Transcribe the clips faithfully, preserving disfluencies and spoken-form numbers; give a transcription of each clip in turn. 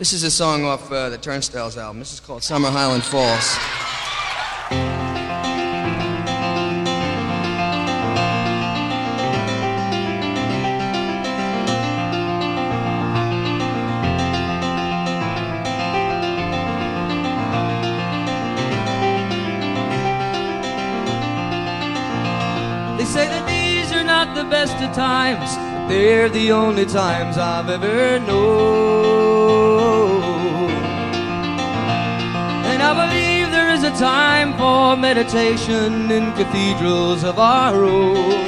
This is a song off uh, the Turnstiles album. This is called Summer Highland Falls. They say that these are not the best of times, but they're the only times I've ever known. And I believe there is a time for meditation in cathedrals of our own.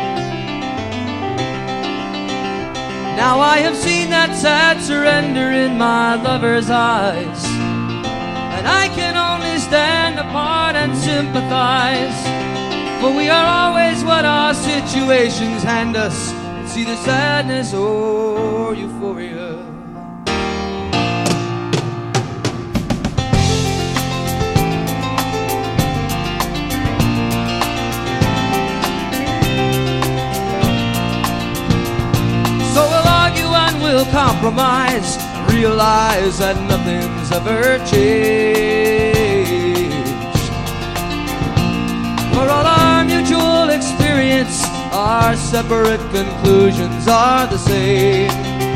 Now I have seen that sad surrender in my lover's eyes, and I can only stand apart and sympathize. For we are always what our situations hand us. It's either sadness or euphoria. So we'll argue and we'll compromise, and realize that nothing's ever changed. For all our mutual experience, our separate conclusions are the same.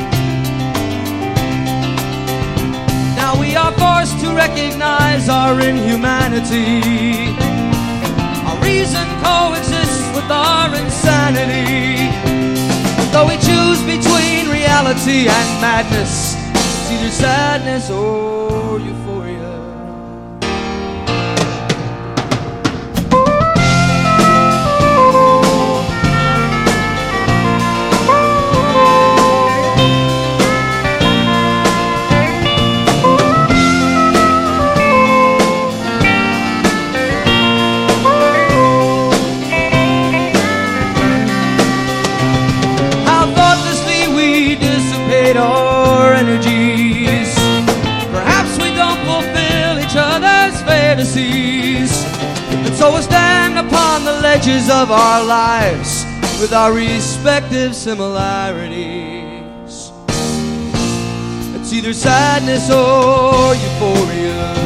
Now we are forced to recognize our inhumanity. Our reason coexists with our insanity. But though we choose between reality and madness, it's either sadness or euphoria. Our energies. Perhaps we don't fulfill each other's fantasies, and so we'll stand upon the ledges of our lives with our respective similarities. It's either sadness or euphoria.